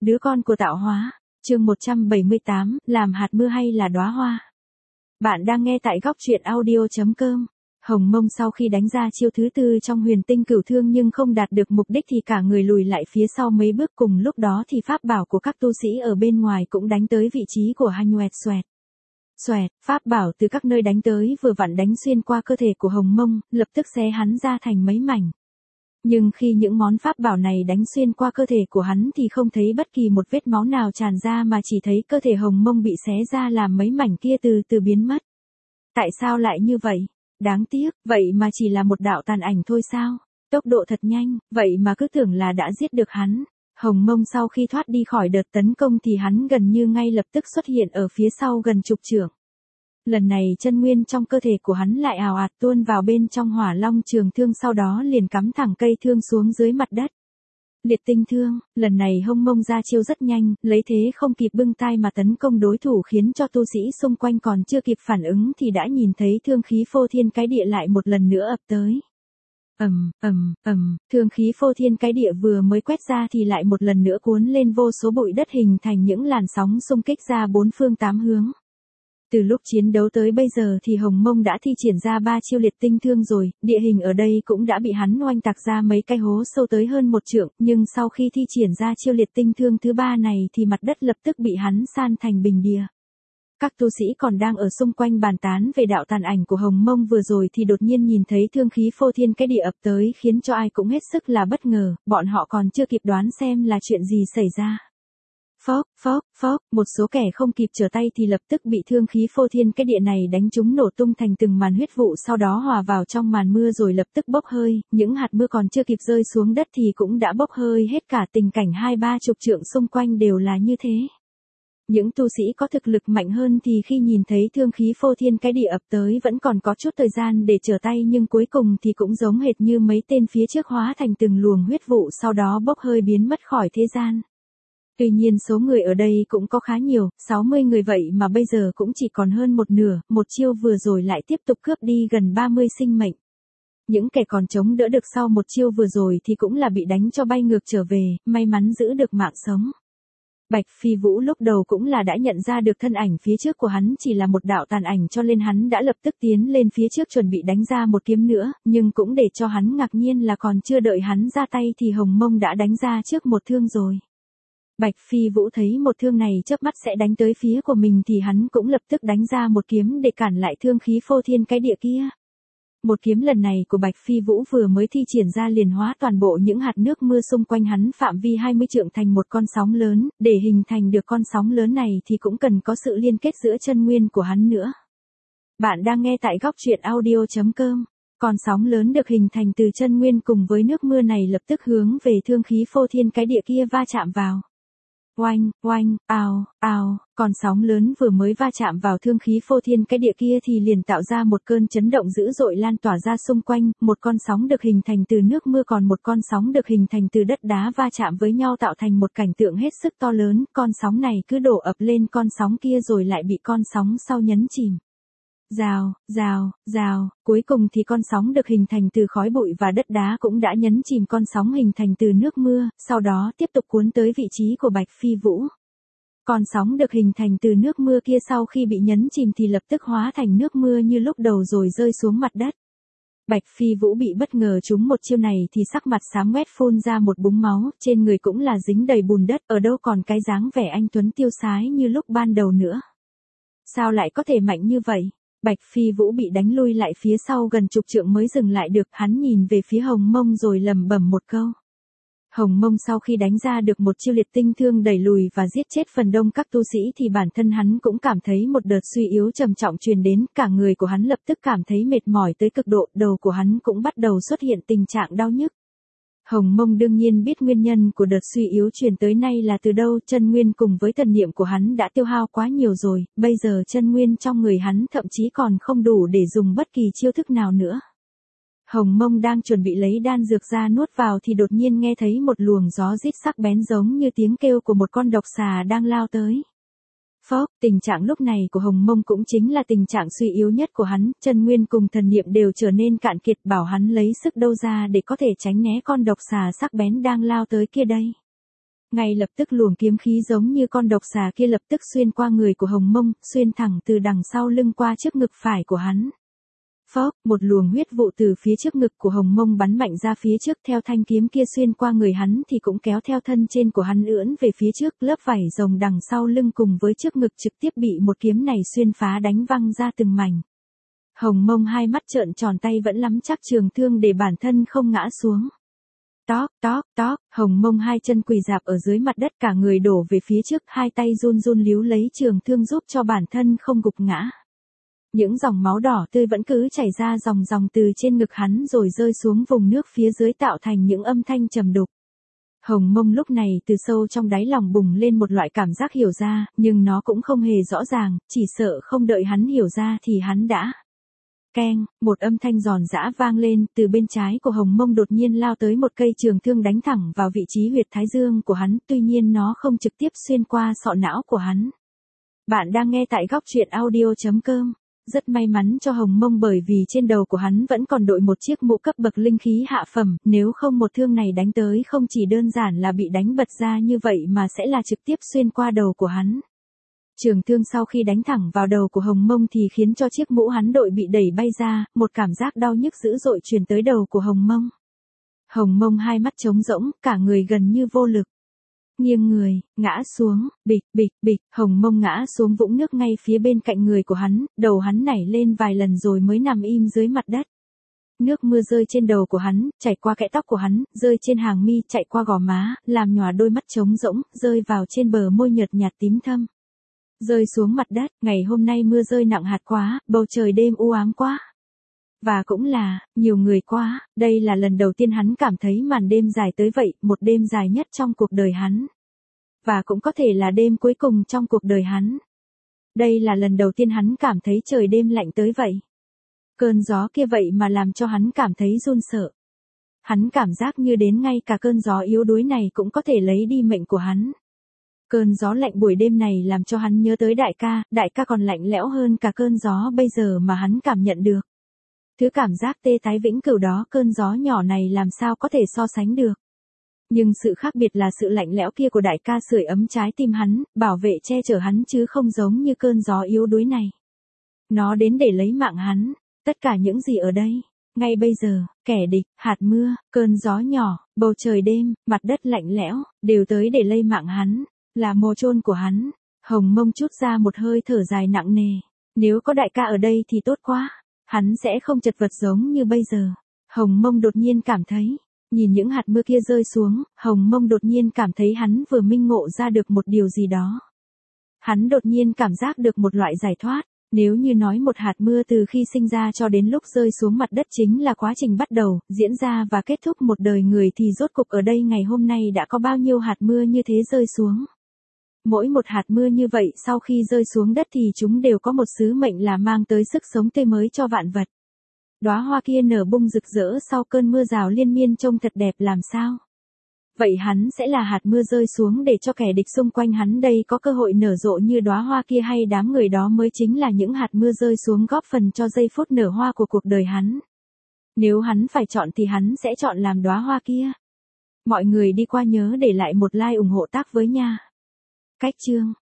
Đứa con của tạo hóa. Chương 178, làm hạt mưa hay là đóa hoa. Bạn đang nghe tại góc truyện audio.com. Hồng Mông sau khi đánh ra chiêu thứ tư trong huyền tinh cửu thương nhưng không đạt được mục đích thì cả người lùi lại phía sau mấy bước, cùng lúc đó thì pháp bảo của các tu sĩ ở bên ngoài cũng đánh tới vị trí của hắn. Ngoẹt xoẹt. Xoẹt, pháp bảo từ các nơi đánh tới vừa vặn đánh xuyên qua cơ thể của Hồng Mông, lập tức xé hắn ra thành mấy mảnh. Nhưng khi những món pháp bảo này đánh xuyên qua cơ thể của hắn thì không thấy bất kỳ một vết máu nào tràn ra, mà chỉ thấy cơ thể Hồng Mông bị xé ra làm mấy mảnh kia từ từ biến mất. Tại sao lại như vậy? Đáng tiếc, vậy mà chỉ là một đạo tàn ảnh thôi sao? Tốc độ thật nhanh, vậy mà cứ tưởng là đã giết được hắn. Hồng Mông sau khi thoát đi khỏi đợt tấn công thì hắn gần như ngay lập tức xuất hiện ở phía sau gần chục trượng. Lần này chân nguyên trong cơ thể của hắn lại ào ạt tuôn vào bên trong hỏa long trường thương, sau đó liền cắm thẳng cây thương xuống dưới mặt đất. Liệt tinh thương, lần này Hồng Mông ra chiêu rất nhanh, lấy thế không kịp bưng tay mà tấn công đối thủ, khiến cho tu sĩ xung quanh còn chưa kịp phản ứng thì đã nhìn thấy thương khí phô thiên cái địa lại một lần nữa ập tới. Thương khí phô thiên cái địa vừa mới quét ra thì lại một lần nữa cuốn lên vô số bụi đất, hình thành những làn sóng xung kích ra bốn phương tám hướng. Từ lúc chiến đấu tới bây giờ thì Hồng Mông đã thi triển ra 3 chiêu liệt tinh thương rồi, địa hình ở đây cũng đã bị hắn oanh tạc ra mấy cái hố sâu tới hơn 1 trượng, nhưng sau khi thi triển ra chiêu liệt tinh thương thứ 3 này thì mặt đất lập tức bị hắn san thành bình địa. Các tu sĩ còn đang ở xung quanh bàn tán về đạo tàn ảnh của Hồng Mông vừa rồi thì đột nhiên nhìn thấy thương khí phô thiên cái địa ập tới, khiến cho ai cũng hết sức là bất ngờ, bọn họ còn chưa kịp đoán xem là chuyện gì xảy ra. Phốc, một số kẻ không kịp trở tay thì lập tức bị thương khí phô thiên cái địa này đánh trúng nổ tung thành từng màn huyết vụ, sau đó hòa vào trong màn mưa rồi lập tức bốc hơi, những hạt mưa còn chưa kịp rơi xuống đất thì cũng đã bốc hơi hết cả. Tình cảnh 20-30 trượng xung quanh đều là như thế. Những tu sĩ có thực lực mạnh hơn thì khi nhìn thấy thương khí phô thiên cái địa ập tới vẫn còn có chút thời gian để trở tay, nhưng cuối cùng thì cũng giống hệt như mấy tên phía trước, hóa thành từng luồng huyết vụ sau đó bốc hơi biến mất khỏi thế gian. Tuy nhiên số người ở đây cũng có khá nhiều, 60 người vậy mà bây giờ cũng chỉ còn hơn một nửa, một chiêu vừa rồi lại tiếp tục cướp đi gần 30 sinh mệnh. Những kẻ còn chống đỡ được sau một chiêu vừa rồi thì cũng là bị đánh cho bay ngược trở về, may mắn giữ được mạng sống. Bạch Phi Vũ lúc đầu cũng là đã nhận ra được thân ảnh phía trước của hắn chỉ là một đạo tàn ảnh, cho nên hắn đã lập tức tiến lên phía trước chuẩn bị đánh ra một kiếm nữa, nhưng cũng để cho hắn ngạc nhiên là còn chưa đợi hắn ra tay thì Hồng Mông đã đánh ra trước một thương rồi. Bạch Phi Vũ thấy một thương này chớp mắt sẽ đánh tới phía của mình thì hắn cũng lập tức đánh ra một kiếm để cản lại thương khí phô thiên cái địa kia. Một kiếm lần này của Bạch Phi Vũ vừa mới thi triển ra liền hóa toàn bộ những hạt nước mưa xung quanh hắn phạm vi 20 trượng thành một con sóng lớn, để hình thành được con sóng lớn này thì cũng cần có sự liên kết giữa chân nguyên của hắn nữa. Bạn đang nghe tại góc truyện audio.com. Con sóng lớn được hình thành từ chân nguyên cùng với nước mưa này lập tức hướng về thương khí phô thiên cái địa kia va chạm vào. Oanh, ào, con sóng lớn vừa mới va chạm vào thương khí phô thiên cái địa kia thì liền tạo ra một cơn chấn động dữ dội lan tỏa ra xung quanh, một con sóng được hình thành từ nước mưa còn một con sóng được hình thành từ đất đá va chạm với nhau tạo thành một cảnh tượng hết sức to lớn, con sóng này cứ đổ ập lên con sóng kia rồi lại bị con sóng sau nhấn chìm. Rào, cuối cùng thì con sóng được hình thành từ khói bụi và đất đá cũng đã nhấn chìm con sóng hình thành từ nước mưa, sau đó tiếp tục cuốn tới vị trí của Bạch Phi Vũ. Con sóng được hình thành từ nước mưa kia sau khi bị nhấn chìm thì lập tức hóa thành nước mưa như lúc đầu rồi rơi xuống mặt đất. Bạch Phi Vũ bị bất ngờ trúng một chiêu này thì sắc mặt xám ngoét phun ra một búng máu, trên người cũng là dính đầy bùn đất, ở đâu còn cái dáng vẻ anh tuấn tiêu sái như lúc ban đầu nữa. Sao lại có thể mạnh như vậy? Bạch Phi Vũ bị đánh lui lại phía sau gần chục trượng mới dừng lại được, hắn nhìn về phía Hồng Mông rồi lẩm bẩm một câu. Hồng Mông sau khi đánh ra được một chiêu liệt tinh thương đẩy lùi và giết chết phần đông các tu sĩ thì bản thân hắn cũng cảm thấy một đợt suy yếu trầm trọng truyền đến, cả người của hắn lập tức cảm thấy mệt mỏi tới cực độ, đầu của hắn cũng bắt đầu xuất hiện tình trạng đau nhức. Hồng Mông đương nhiên biết nguyên nhân của đợt suy yếu truyền tới nay là từ đâu, chân nguyên cùng với thần niệm của hắn đã tiêu hao quá nhiều rồi, bây giờ chân nguyên trong người hắn thậm chí còn không đủ để dùng bất kỳ chiêu thức nào nữa. Hồng Mông đang chuẩn bị lấy đan dược ra nuốt vào thì đột nhiên nghe thấy một luồng gió rít sắc bén giống như tiếng kêu của một con độc xà đang lao tới. Tình trạng lúc này của Hồng Mông cũng chính là tình trạng suy yếu nhất của hắn, chân nguyên cùng thần niệm đều trở nên cạn kiệt, bảo hắn lấy sức đâu ra để có thể tránh né con độc xà sắc bén đang lao tới kia đây. Ngay lập tức luồng kiếm khí giống như con độc xà kia lập tức xuyên qua người của Hồng Mông, xuyên thẳng từ đằng sau lưng qua trước ngực phải của hắn. Phốc, một luồng huyết vụ từ phía trước ngực của Hồng Mông bắn mạnh ra phía trước, theo thanh kiếm kia xuyên qua người hắn thì cũng kéo theo thân trên của hắn ưỡn về phía trước, lớp vảy rồng đằng sau lưng cùng với trước ngực trực tiếp bị một kiếm này xuyên phá đánh văng ra từng mảnh. Hồng Mông hai mắt trợn tròn, tay vẫn nắm chắc trường thương để bản thân không ngã xuống. Tóp, Hồng Mông hai chân quỳ rạp ở dưới mặt đất, cả người đổ về phía trước, hai tay run run líu lấy trường thương giúp cho bản thân không gục ngã. Những dòng máu đỏ tươi vẫn cứ chảy ra ròng ròng từ trên ngực hắn rồi rơi xuống vùng nước phía dưới tạo thành những âm thanh trầm đục. Hồng Mông lúc này từ sâu trong đáy lòng bùng lên một loại cảm giác hiểu ra, nhưng nó cũng không hề rõ ràng, chỉ sợ không đợi hắn hiểu ra thì hắn đã. Keng, một âm thanh giòn giã vang lên, từ bên trái của Hồng Mông đột nhiên lao tới một cây trường thương đánh thẳng vào vị trí huyệt thái dương của hắn, tuy nhiên nó không trực tiếp xuyên qua sọ não của hắn. Bạn đang nghe tại góc truyện audio.com. Rất may mắn cho Hồng Mông bởi vì trên đầu của hắn vẫn còn đội một chiếc mũ cấp bậc linh khí hạ phẩm, nếu không một thương này đánh tới không chỉ đơn giản là bị đánh bật ra như vậy mà sẽ là trực tiếp xuyên qua đầu của hắn. Trường thương sau khi đánh thẳng vào đầu của Hồng Mông thì khiến cho chiếc mũ hắn đội bị đẩy bay ra, một cảm giác đau nhức dữ dội truyền tới đầu của Hồng Mông. Hồng Mông hai mắt trống rỗng, cả người gần như vô lực. Nghiêng người, ngã xuống, bịch, Hồng Mông ngã xuống vũng nước ngay phía bên cạnh người của hắn, đầu hắn nảy lên vài lần rồi mới nằm im dưới mặt đất. Nước mưa rơi trên đầu của hắn, chảy qua kẽ tóc của hắn, rơi trên hàng mi, chạy qua gò má, làm nhòa đôi mắt trống rỗng, rơi vào trên bờ môi nhợt nhạt tím thâm. Rơi xuống mặt đất, ngày hôm nay mưa rơi nặng hạt quá, bầu trời đêm u ám quá. Và cũng là, nhiều người quá, đây là lần đầu tiên hắn cảm thấy màn đêm dài tới vậy, một đêm dài nhất trong cuộc đời hắn. Và cũng có thể là đêm cuối cùng trong cuộc đời hắn. Đây là lần đầu tiên hắn cảm thấy trời đêm lạnh tới vậy. Cơn gió kia vậy mà làm cho hắn cảm thấy run sợ. Hắn cảm giác như đến ngay cả cơn gió yếu đuối này cũng có thể lấy đi mệnh của hắn. Cơn gió lạnh buổi đêm này làm cho hắn nhớ tới đại ca còn lạnh lẽo hơn cả cơn gió bây giờ mà hắn cảm nhận được. Thứ cảm giác tê tái vĩnh cửu đó cơn gió nhỏ này làm sao có thể so sánh được. Nhưng sự khác biệt là sự lạnh lẽo kia của đại ca sưởi ấm trái tim hắn, bảo vệ che chở hắn chứ không giống như cơn gió yếu đuối này. Nó đến để lấy mạng hắn, tất cả những gì ở đây, ngay bây giờ, kẻ địch, hạt mưa, cơn gió nhỏ, bầu trời đêm, mặt đất lạnh lẽo, đều tới để lấy mạng hắn, là mồ chôn của hắn. Hồng Mông trút ra một hơi thở dài nặng nề. Nếu có đại ca ở đây thì tốt quá. Hắn sẽ không chật vật giống như bây giờ. Hồng Mông đột nhiên cảm thấy, nhìn những hạt mưa kia rơi xuống, Hồng Mông đột nhiên cảm thấy hắn vừa minh ngộ ra được một điều gì đó. Hắn đột nhiên cảm giác được một loại giải thoát. Nếu như nói một hạt mưa từ khi sinh ra cho đến lúc rơi xuống mặt đất chính là quá trình bắt đầu, diễn ra và kết thúc một đời người thì rốt cục ở đây ngày hôm nay đã có bao nhiêu hạt mưa như thế rơi xuống. Mỗi một hạt mưa như vậy sau khi rơi xuống đất thì chúng đều có một sứ mệnh là mang tới sức sống tươi mới cho vạn vật. Đóa hoa kia nở bung rực rỡ sau cơn mưa rào liên miên trông thật đẹp làm sao. Vậy hắn sẽ là hạt mưa rơi xuống để cho kẻ địch xung quanh hắn đây có cơ hội nở rộ như đóa hoa kia, hay đám người đó mới chính là những hạt mưa rơi xuống góp phần cho giây phút nở hoa của cuộc đời hắn. Nếu hắn phải chọn thì hắn sẽ chọn làm đóa hoa kia. Mọi người đi qua nhớ để lại một like ủng hộ tác với nha. Cách chương